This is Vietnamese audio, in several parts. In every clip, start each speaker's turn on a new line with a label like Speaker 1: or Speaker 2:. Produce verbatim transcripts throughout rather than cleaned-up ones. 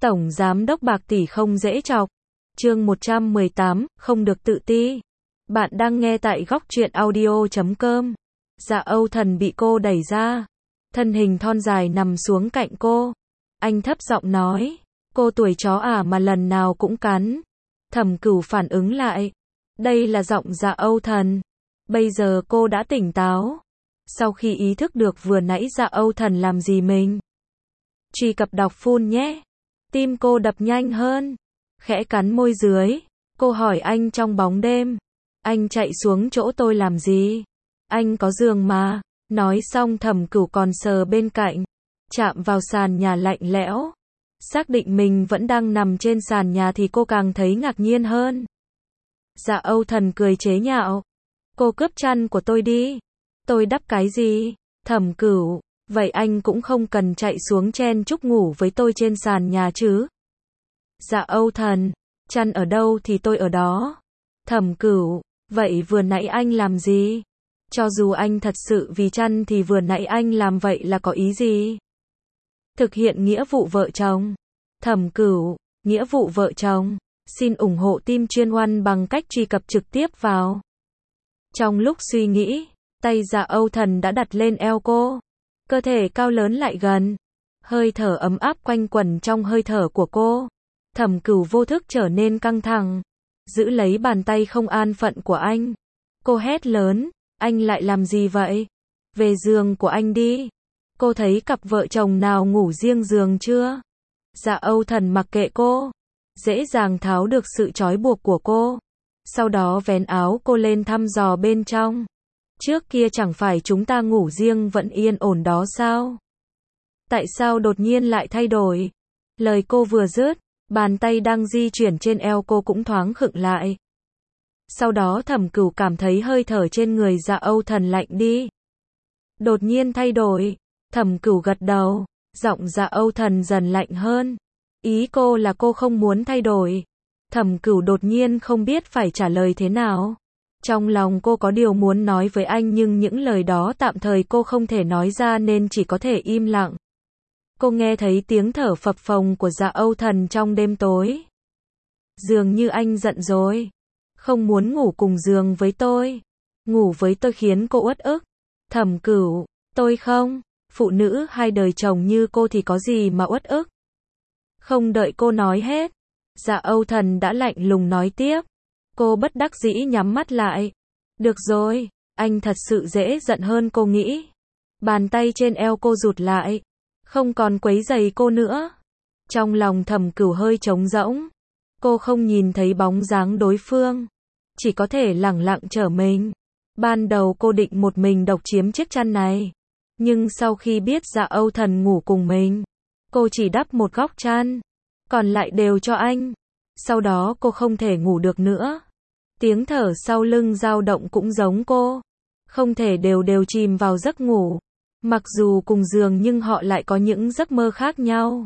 Speaker 1: Tổng giám đốc bạc tỷ không dễ chọc. Chương một trăm mười tám, không được tự ti. Bạn đang nghe tại góc truyện audio chấm com. Dạ Âu Thần bị cô đẩy ra. Thân hình thon dài nằm xuống cạnh cô. Anh thấp giọng nói, cô tuổi chó à mà lần nào cũng cắn. Thẩm Cửu phản ứng lại. Đây là giọng Dạ Âu Thần. Bây giờ cô đã tỉnh táo. Sau khi ý thức được vừa nãy Dạ Âu Thần làm gì mình. Truy cập đọc full nhé. Tim cô đập nhanh hơn. Khẽ cắn môi dưới. Cô hỏi anh trong bóng đêm. Anh chạy xuống chỗ tôi làm gì? Anh có giường mà. Nói xong Thẩm Cửu còn sờ bên cạnh. Chạm vào sàn nhà lạnh lẽo. Xác định mình vẫn đang nằm trên sàn nhà thì cô càng thấy ngạc nhiên hơn. Dạ Âu Thần cười chế nhạo. Cô cướp chăn của tôi đi. Tôi đắp cái gì? Thẩm Cửu. Vậy anh cũng không cần chạy xuống chen chúc ngủ với tôi trên sàn nhà chứ. Dạ Âu Thần. Chăn ở đâu thì tôi ở đó. Thẩm Cửu. Vậy vừa nãy anh làm gì? Cho dù anh thật sự vì chăn thì vừa nãy anh làm vậy là có ý gì? Thực hiện nghĩa vụ vợ chồng. Thẩm Cửu. Nghĩa vụ vợ chồng. Xin ủng hộ team chuyên One bằng cách truy cập trực tiếp vào. Trong lúc suy nghĩ, tay Dạ Âu Thần đã đặt lên eo cô. Cơ thể cao lớn lại gần. Hơi thở ấm áp quanh quẩn trong hơi thở của cô. Thẩm Cửu vô thức trở nên căng thẳng. Giữ lấy bàn tay không an phận của anh. Cô hét lớn, anh lại làm gì vậy? Về giường của anh đi. Cô thấy cặp vợ chồng nào ngủ riêng giường chưa? Dạ Âu Thần mặc kệ cô. Dễ dàng tháo được sự trói buộc của cô. Sau đó vén áo cô lên thăm dò bên trong. Trước kia chẳng phải chúng ta ngủ riêng vẫn yên ổn đó sao? Tại sao đột nhiên lại thay đổi? Lời cô vừa dứt, bàn tay đang di chuyển trên eo cô cũng thoáng khựng lại. Sau đó Thẩm Cửu cảm thấy hơi thở trên người Dạ Âu Thần lạnh đi. Đột nhiên thay đổi. Thẩm Cửu gật đầu. Giọng Dạ Âu Thần dần lạnh hơn. Ý cô là cô không muốn thay đổi. Thẩm Cửu đột nhiên không biết phải trả lời thế nào. Trong lòng cô có điều muốn nói với anh nhưng những lời đó tạm thời cô không thể nói ra nên chỉ có thể im lặng. Cô nghe thấy tiếng thở phập phồng của Dạ Âu Thần trong đêm tối. Dường như anh giận rồi. Không muốn ngủ cùng giường với tôi. Ngủ với tôi khiến cô uất ức. Thẩm Cửu, tôi không. Phụ nữ hai đời chồng như cô thì có gì mà uất ức. Không đợi cô nói hết. Dạ Âu Thần đã lạnh lùng nói tiếp. Cô bất đắc dĩ nhắm mắt lại. Được rồi, anh thật sự dễ giận hơn cô nghĩ. Bàn tay trên eo cô rụt lại. Không còn quấy rầy cô nữa. Trong lòng Thẩm Cửu hơi trống rỗng. Cô không nhìn thấy bóng dáng đối phương. Chỉ có thể lẳng lặng trở mình. Ban đầu cô định một mình độc chiếm chiếc chăn này. Nhưng sau khi biết Dạ Âu Thần ngủ cùng mình, cô chỉ đắp một góc chăn. Còn lại đều cho anh. Sau đó cô không thể ngủ được nữa. Tiếng thở sau lưng dao động cũng giống cô. Không thể đều đều chìm vào giấc ngủ. Mặc dù cùng giường nhưng họ lại có những giấc mơ khác nhau.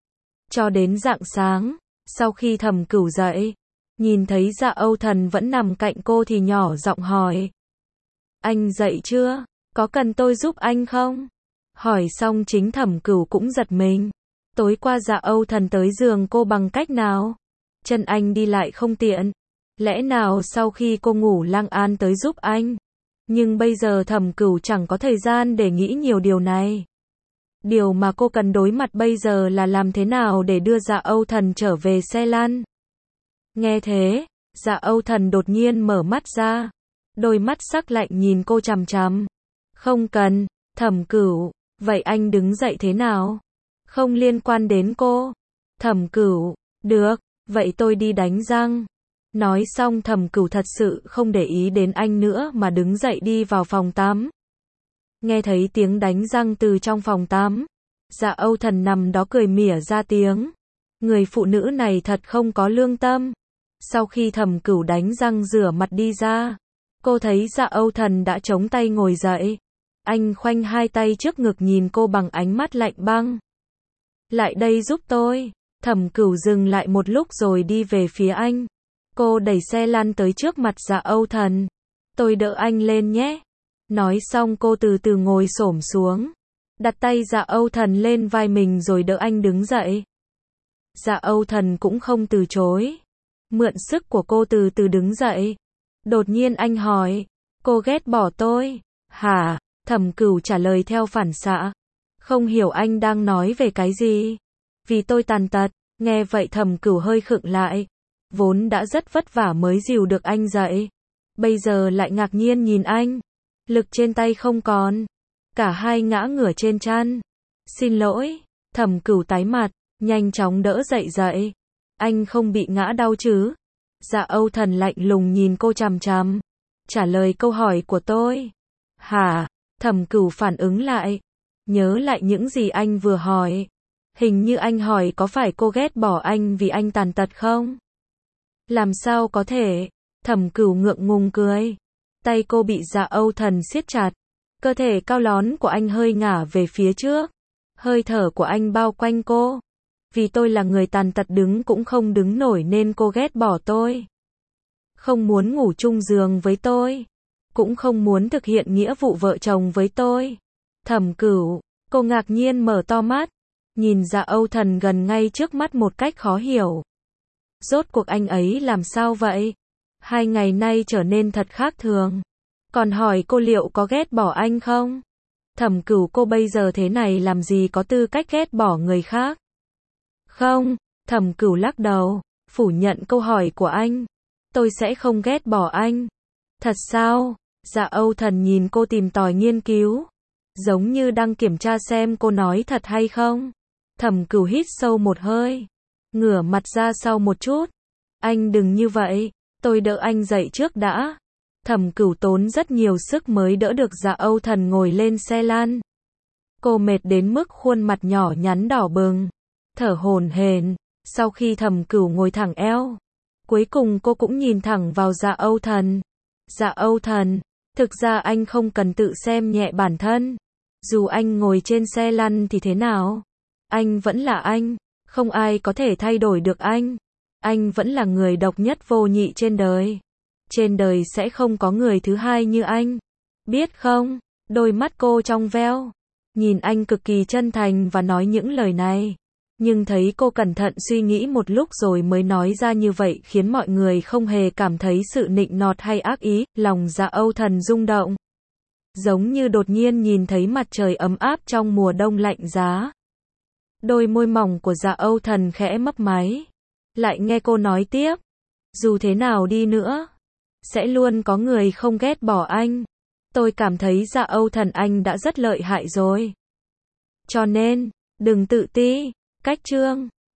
Speaker 1: Cho đến rạng sáng, sau khi Thẩm Cửu dậy, nhìn thấy Dạ Âu Thần vẫn nằm cạnh cô thì nhỏ giọng hỏi. Anh dậy chưa? Có cần tôi giúp anh không? Hỏi xong chính Thẩm Cửu cũng giật mình. Tối qua Dạ Âu Thần tới giường cô bằng cách nào? Chân anh đi lại không tiện. Lẽ nào sau khi cô ngủ Lang An tới giúp anh? Nhưng bây giờ Thẩm Cửu chẳng có thời gian để nghĩ nhiều điều này. Điều mà cô cần đối mặt bây giờ là làm thế nào để đưa Dạ Âu Thần trở về xe lăn. Nghe thế, Dạ Âu Thần đột nhiên mở mắt ra. Đôi mắt sắc lạnh nhìn cô chằm chằm. Không cần, Thẩm Cửu, vậy anh đứng dậy thế nào? Không liên quan đến cô. Thẩm Cửu, được, vậy tôi đi đánh răng. Nói xong Thẩm Cửu thật sự không để ý đến anh nữa mà đứng dậy đi vào phòng tắm. Nghe thấy tiếng đánh răng từ trong phòng tắm. Dạ Âu Thần nằm đó cười mỉa ra tiếng. Người phụ nữ này thật không có lương tâm. Sau khi Thẩm Cửu đánh răng rửa mặt đi ra, cô thấy Dạ Âu Thần đã chống tay ngồi dậy. Anh khoanh hai tay trước ngực nhìn cô bằng ánh mắt lạnh băng. Lại đây giúp tôi. Thẩm Cửu dừng lại một lúc rồi đi về phía anh. Cô đẩy xe lăn tới trước mặt Dạ Âu Thần. Tôi đỡ anh lên nhé. Nói xong cô từ từ ngồi xổm xuống. Đặt tay Dạ Âu Thần lên vai mình rồi đỡ anh đứng dậy. Dạ Âu Thần cũng không từ chối. Mượn sức của cô từ từ đứng dậy. Đột nhiên anh hỏi, cô ghét bỏ tôi, hả? Thẩm Cửu trả lời theo phản xạ. Không hiểu anh đang nói về cái gì. Vì tôi tàn tật. Nghe vậy Thẩm Cửu hơi khựng lại. Vốn đã rất vất vả mới dìu được anh dậy. Bây giờ lại ngạc nhiên nhìn anh. Lực trên tay không còn. Cả hai ngã ngửa trên chăn. Xin lỗi. Thẩm Cửu tái mặt, nhanh chóng đỡ dậy dậy. Anh không bị ngã đau chứ? Dạ Âu Thần lạnh lùng nhìn cô chằm chằm. Trả lời câu hỏi của tôi. Hả? Thẩm Cửu phản ứng lại. Nhớ lại những gì anh vừa hỏi. Hình như anh hỏi có phải cô ghét bỏ anh vì anh tàn tật không? Làm sao có thể? Thẩm Cửu ngượng ngùng cười. Tay cô bị Dạ Âu Thần siết chặt. Cơ thể cao lón của anh hơi ngả về phía trước. Hơi thở của anh bao quanh cô. Vì tôi là người tàn tật đứng cũng không đứng nổi nên cô ghét bỏ tôi. Không muốn ngủ chung giường với tôi. Cũng không muốn thực hiện nghĩa vụ vợ chồng với tôi. Thẩm Cửu, cô ngạc nhiên mở to mắt. Nhìn Dạ Âu Thần gần ngay trước mắt một cách khó hiểu. Rốt cuộc anh ấy làm sao vậy? Hai ngày nay trở nên thật khác thường. Còn hỏi cô liệu có ghét bỏ anh không? Thẩm Cửu, cô bây giờ thế này làm gì có tư cách ghét bỏ người khác? Không, Thẩm Cửu lắc đầu, phủ nhận câu hỏi của anh. Tôi sẽ không ghét bỏ anh. Thật sao? Dạ Âu Thần nhìn cô tìm tòi nghiên cứu. Giống như đang kiểm tra xem cô nói thật hay không. Thẩm Cửu hít sâu một hơi. Ngửa mặt ra sau một chút. Anh đừng như vậy, tôi đỡ anh dậy trước đã. Thẩm Cửu tốn rất nhiều sức mới đỡ được Dạ Âu Thần ngồi lên xe lăn. Cô mệt đến mức khuôn mặt nhỏ nhắn đỏ bừng. Thở hổn hển. Sau khi Thẩm Cửu ngồi thẳng eo. Cuối cùng cô cũng nhìn thẳng vào Dạ Âu Thần. Dạ Âu Thần, thực ra anh không cần tự xem nhẹ bản thân. Dù anh ngồi trên xe lăn thì thế nào? Anh vẫn là anh. Không ai có thể thay đổi được anh. Anh vẫn là người độc nhất vô nhị trên đời. Trên đời sẽ không có người thứ hai như anh. Biết không? Đôi mắt cô trong veo. Nhìn anh cực kỳ chân thành và nói những lời này. Nhưng thấy cô cẩn thận suy nghĩ một lúc rồi mới nói ra như vậy khiến mọi người không hề cảm thấy sự nịnh nọt hay ác ý. Lòng Dạ Âu Thần rung động. Giống như đột nhiên nhìn thấy mặt trời ấm áp trong mùa đông lạnh giá. Đôi môi mỏng của Dạ Âu Thần khẽ mấp máy. Lại nghe cô nói tiếp. Dù thế nào đi nữa, sẽ luôn có người không ghét bỏ anh. Tôi cảm thấy Dạ Âu Thần anh đã rất lợi hại rồi. Cho nên, đừng tự ti. Cách chương